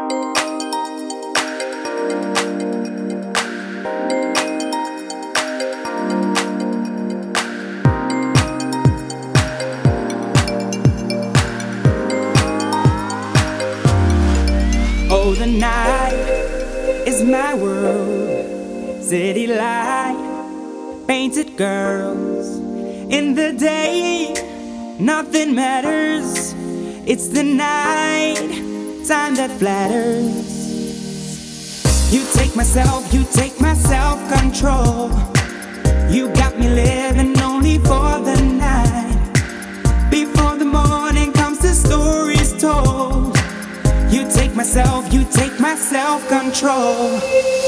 Oh, the night is my world. City light, painted girls. In the day, nothing matters. It's the night time that flatters. You take my self-control. You got me living only for the night. Before the morning comes, the story's told. You take my self-control.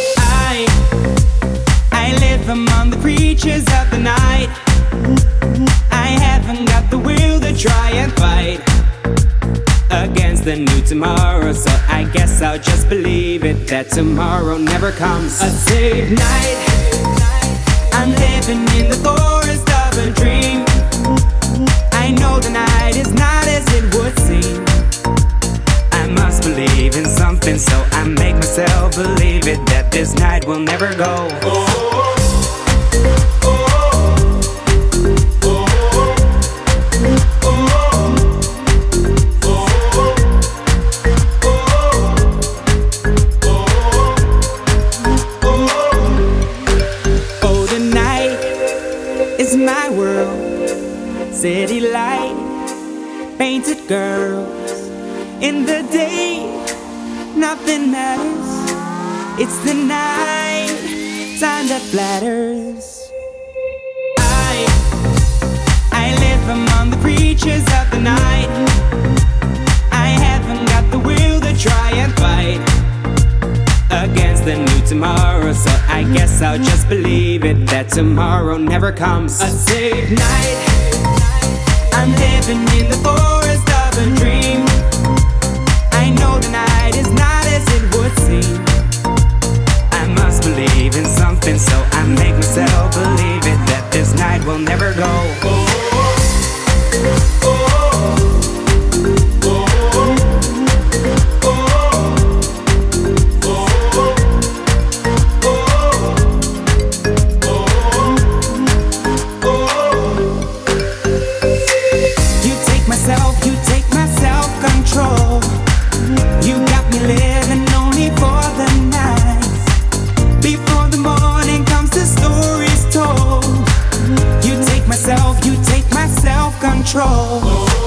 I live among the creatures of the night. I haven't got the will to try and fight against the new tomorrow, so I guess I'll just believe it that tomorrow never comes. A safe night, I'm living in the forest of a dream. I know the night is not as it would seem. I must believe in something, so I make myself believe it that this night will never go. Oh, the night is my world. City light, painted girls. In the day, nothing matters. It's the night time that flatters. I live among the creatures of the night. I haven't got the will to try and fight against the new tomorrow, so I guess I'll just believe it that tomorrow never comes. A safe night, I'm living in the forest of a dream. I know the night is not as it would seem. I must believe in something, so I make myself believe it that this night will never go. You take my self-control. You got me living only for the night. Before the morning comes, the story's told. You take my self-control.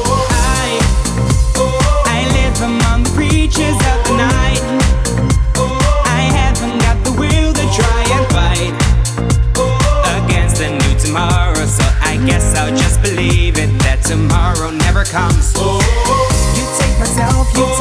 I live among the creatures of the night. I haven't got the will to try and fight against the new tomorrow, so I guess I'll just believe it that tomorrow never comes. You take my